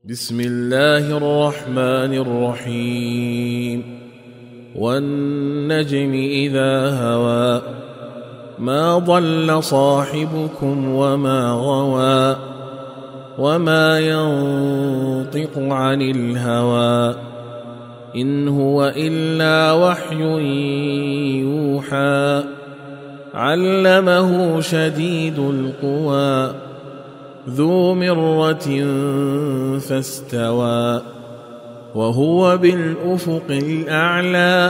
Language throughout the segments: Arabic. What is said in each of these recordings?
بسم الله الرحمن الرحيم والنجم إذا هوى ما ضل صاحبكم وما غوى وما ينطق عن الهوى إن هو إلا وحي يوحى علمه شديد القوى ذو مرة فاستوى وهو بالأفق الأعلى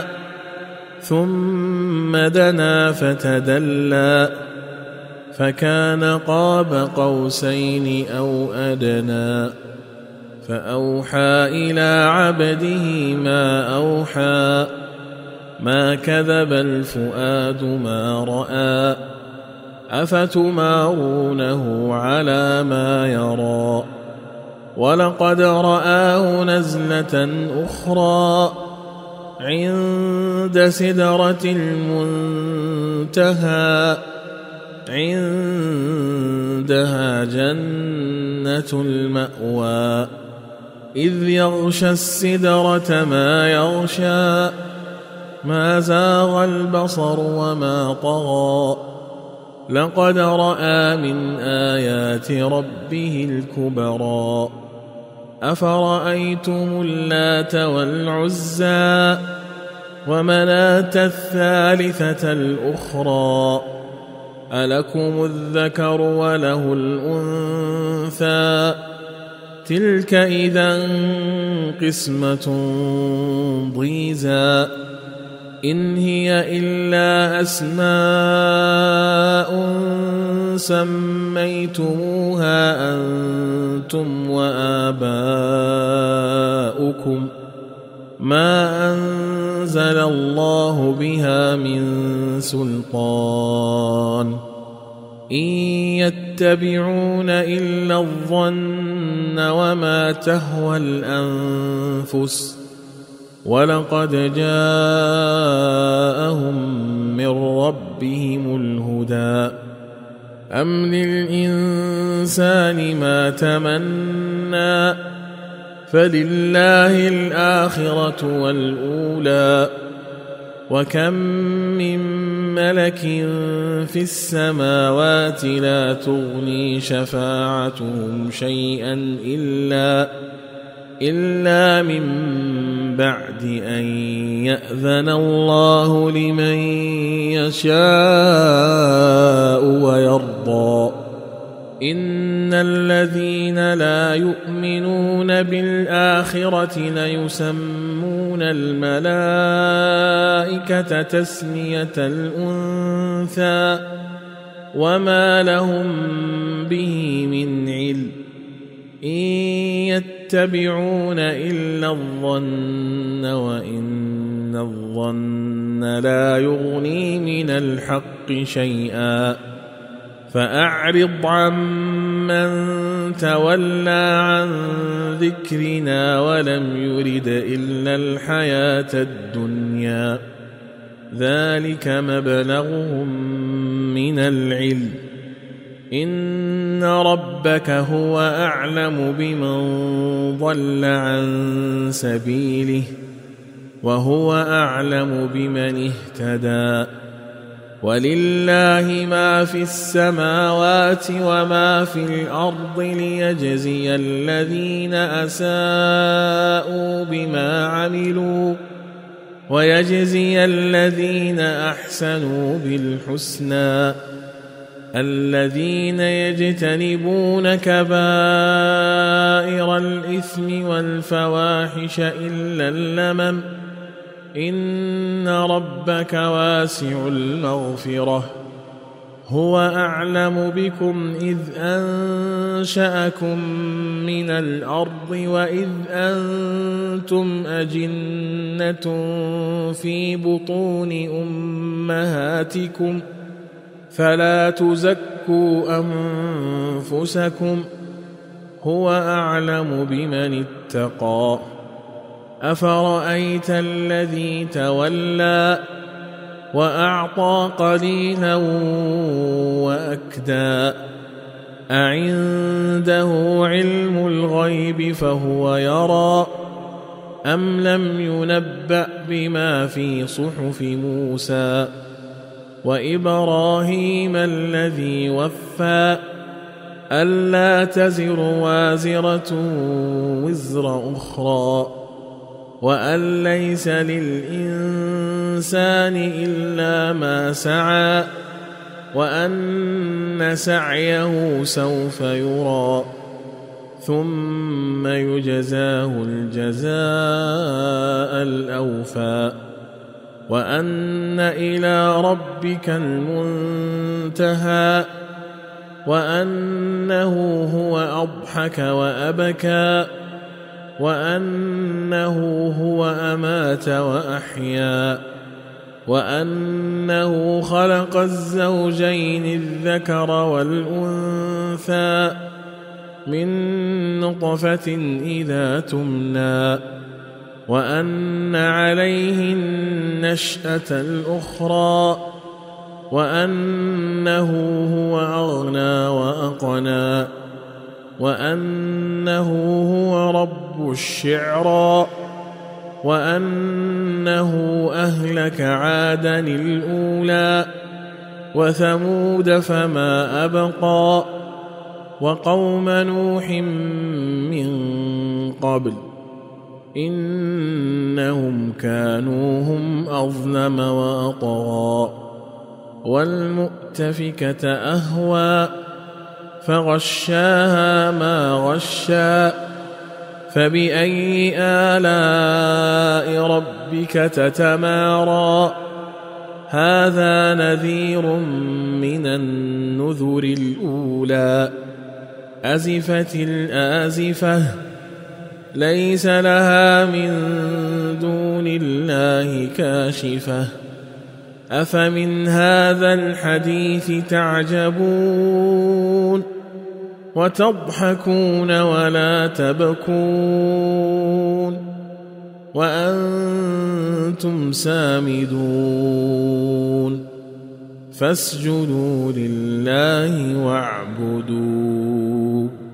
ثم دنا فتدلى فكان قاب قوسين أو أدنى فأوحى إلى عبده ما أوحى ما كذب الفؤاد ما رأى أفتمارونه على ما يرى ولقد رآه نزلة أخرى عند سدرة المنتهى عندها جنة المأوى إذ يغشى السدرة ما يغشى ما زاغ البصر وما طغى لقد رأى من آيات ربه الكبرى أفرأيتم اللات والعزى ومناة الثالثة الأخرى ألكم الذكر وله الأنثى تلك إذا قسمة ضيزى إن هي إلا أسماء سميتموها أنتم وآباؤكم ما أنزل الله بها من سلطان إن يتبعون إلا الظن وما تهوى الأنفس ولقد جاءهم من ربهم الهدى أم للإنسان ما تمنى فلله الآخرة والأولى وكم من ملك في السماوات لا تغني شفاعتهم شيئا إلا من بعد أن يأذن الله لمن يشاء ويرضى إن الذين لا يؤمنون بالآخرة ليسمون الملائكة تسمية الأنثى وما لهم به من علم إن يتبعون إلا الظن وإن الظن لا يغني من الحق شيئا فأعرض عمن تولى عن ذكرنا ولم يرد إلا الحياة الدنيا ذلك مبلغهم من العلم إن ربك هو أعلم بمن ضل عن سبيله وهو أعلم بمن اهتدى ولله ما في السماوات وما في الأرض ليجزي الذين أساءوا بما عملوا ويجزي الذين أحسنوا بالحسنى الذين يجتنبون كبائر الإثم والفواحش إلا اللمم إن ربك واسع المغفرة هو أعلم بكم إذ أنشأكم من الأرض وإذ أنتم أجنة في بطون أمهاتكم فلا تزكوا أنفسكم هو أعلم بمن اتقى أفرأيت الذي تولى وأعطى قليلا وأكدى أعنده علم الغيب فهو يرى أم لم ينبأ بما في صحف موسى وإبراهيم الذي وفى ألا تزر وازرة وزر أخرى وأن ليس للإنسان إلا ما سعى وأن سعيه سوف يرى ثم يجزاه الجزاء الأوفى وأن إلى ربك المنتهى وأنه هو أضحك وأبكى وأنه هو أمات وأحيا وأنه خلق الزوجين الذكر والأنثى من نطفة إذا تمنى وأن عليه النشأة الأخرى وأنه هو أغنى وأقنى وأنه هو رب الشعرى وأنه أهلك عادا الأولى وثمود فما أبقى وقوم نوح من قبل إنهم كانوا هم أظلم وأطغى والمؤتفكة أهوى فغشاها ما غشى فبأي آلاء ربك تتمارى هذا نذير من النذر الأولى أزفت الآزفة ليس لها من دون الله كاشفة أفمن هذا الحديث تعجبون وتضحكون ولا تبكون وأنتم سامدون فاسجدوا لله واعبدوا